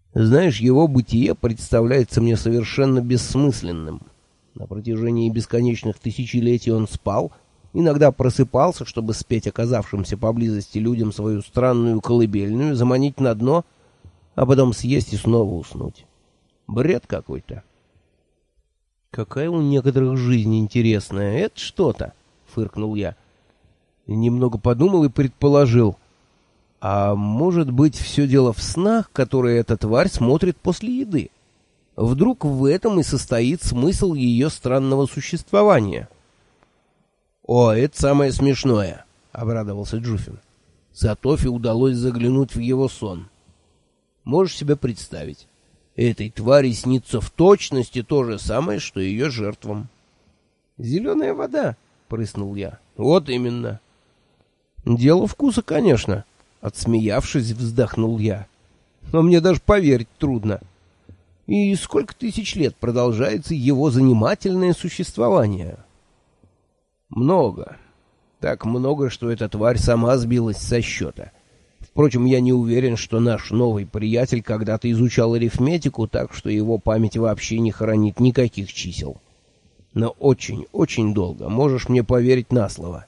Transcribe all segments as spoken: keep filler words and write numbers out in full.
Знаешь, его бытие представляется мне совершенно бессмысленным. На протяжении бесконечных тысячелетий он спал, иногда просыпался, чтобы спеть оказавшимся поблизости людям свою странную колыбельную, заманить на дно, а потом съесть и снова уснуть. Бред какой-то. Какая у некоторых жизнь интересная, это что-то, фыркнул я. Немного подумал и предположил. А может быть, все дело в снах, которые эта тварь смотрит после еды? Вдруг в этом и состоит смысл ее странного существования? «О, это самое смешное!» — обрадовался Джуфин. Сатофи удалось заглянуть в его сон. Можешь себе представить, этой твари снится в точности то же самое, что ее жертвам. «Зеленая вода!» — прыснул я. «Вот именно!» «Дело вкуса, конечно!» — отсмеявшись, вздохнул я. «Но мне даже поверить трудно. И сколько тысяч лет продолжается его занимательное существование?» «Много. Так много, что эта тварь сама сбилась со счета. Впрочем, я не уверен, что наш новый приятель когда-то изучал арифметику, так что его память вообще не хранит никаких чисел. Но очень, очень долго. Можешь мне поверить на слово».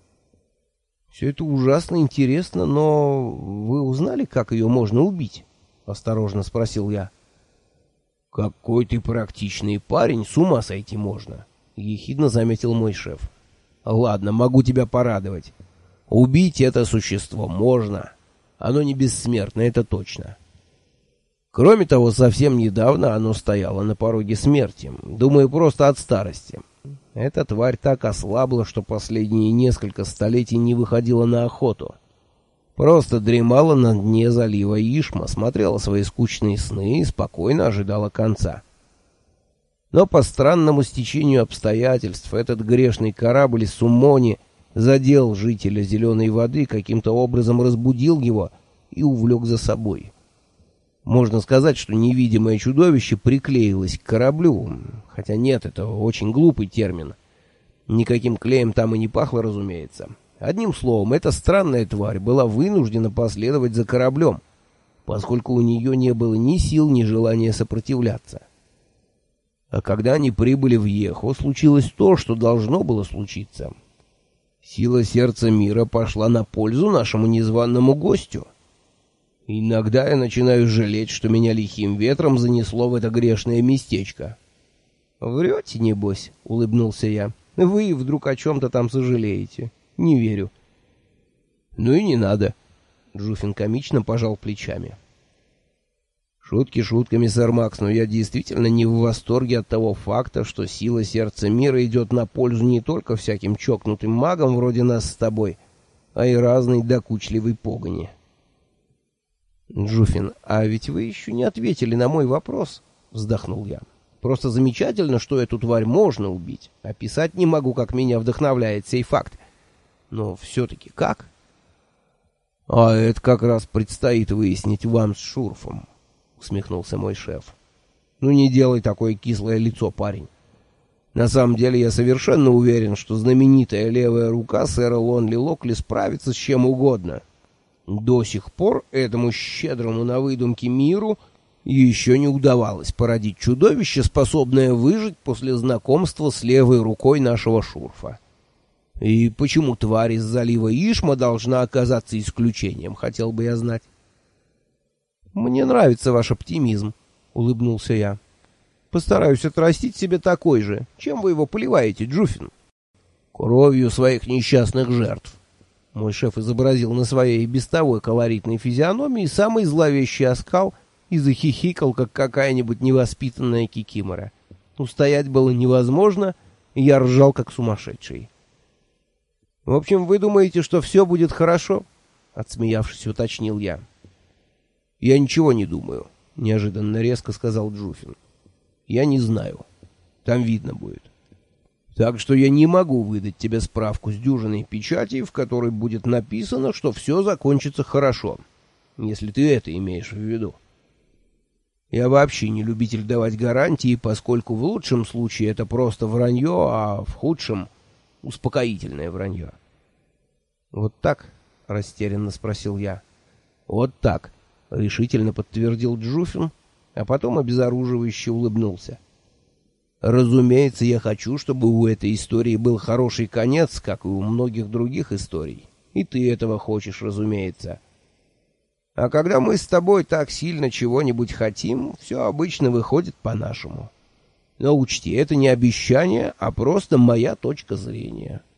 «Все это ужасно интересно, но вы узнали, как ее можно убить?» — осторожно спросил я. «Какой ты практичный парень, с ума сойти можно!» — ехидно заметил мой шеф. «Ладно, могу тебя порадовать. Убить это существо можно. Оно не бессмертно, это точно. Кроме того, совсем недавно оно стояло на пороге смерти. Думаю, просто от старости. Эта тварь так ослабла, что последние несколько столетий не выходила на охоту. Просто дремала на дне залива Ишма, смотрела свои скучные сны и спокойно ожидала конца. Но по странному стечению обстоятельств этот грешный корабль Сумони задел жителя Зеленой воды, каким-то образом разбудил его и увлек за собой. Можно сказать, что невидимое чудовище приклеилось к кораблю, хотя нет, это очень глупый термин. Никаким клеем там и не пахло, разумеется. Одним словом, эта странная тварь была вынуждена последовать за кораблем, поскольку у нее не было ни сил, ни желания сопротивляться. А когда они прибыли в Ехо, случилось то, что должно было случиться. Сила сердца мира пошла на пользу нашему незваному гостю. Иногда я начинаю жалеть, что меня лихим ветром занесло в это грешное местечко. «Врете, небось?» — улыбнулся я. «Вы вдруг о чем-то там сожалеете? Не верю». «Ну и не надо». Джуфин комично пожал плечами. «Шутки шутками, сэр Макс, но я действительно не в восторге от того факта, что сила сердца мира идет на пользу не только всяким чокнутым магам вроде нас с тобой, а и разной докучливой погони». «Джуфин, а ведь вы еще не ответили на мой вопрос», — вздохнул я. «Просто замечательно, что эту тварь можно убить. Описать не могу, как меня вдохновляет сей факт. Но все-таки как?» «А это как раз предстоит выяснить вам с Шурфом», — усмехнулся мой шеф. «Ну не делай такое кислое лицо, парень. На самом деле я совершенно уверен, что знаменитая левая рука сэра Лонли Локли справится с чем угодно. До сих пор этому щедрому на выдумки миру еще не удавалось породить чудовище, способное выжить после знакомства с левой рукой нашего Шурфа. И почему тварь из залива Ишма должна оказаться исключением, хотел бы я знать». «Мне нравится ваш оптимизм», — улыбнулся я. «Постараюсь отрастить себе такой же. Чем вы его поливаете, Джуфин?» «Кровью своих несчастных жертв». Мой шеф изобразил на своей без того колоритной физиономии самый зловещий оскал и захихикал, как какая-нибудь невоспитанная кикимора. Устоять было невозможно, и я ржал, как сумасшедший. «В общем, вы думаете, что все будет хорошо?» — отсмеявшись, уточнил я. «Я ничего не думаю», — неожиданно резко сказал Джуфин. «Я не знаю. Там видно будет. Так что я не могу выдать тебе справку с дюжиной печатей, в которой будет написано, что все закончится хорошо, если ты это имеешь в виду. Я вообще не любитель давать гарантии, поскольку в лучшем случае это просто вранье, а в худшем — успокоительное вранье». «Вот так?» — растерянно спросил я. «Вот так. — решительно подтвердил Джуфин, а потом обезоруживающе улыбнулся. «Разумеется, я хочу, чтобы у этой истории был хороший конец, как и у многих других историй. И ты этого хочешь, разумеется. А когда мы с тобой так сильно чего-нибудь хотим, все обычно выходит по-нашему. Но учти, это не обещание, а просто моя точка зрения».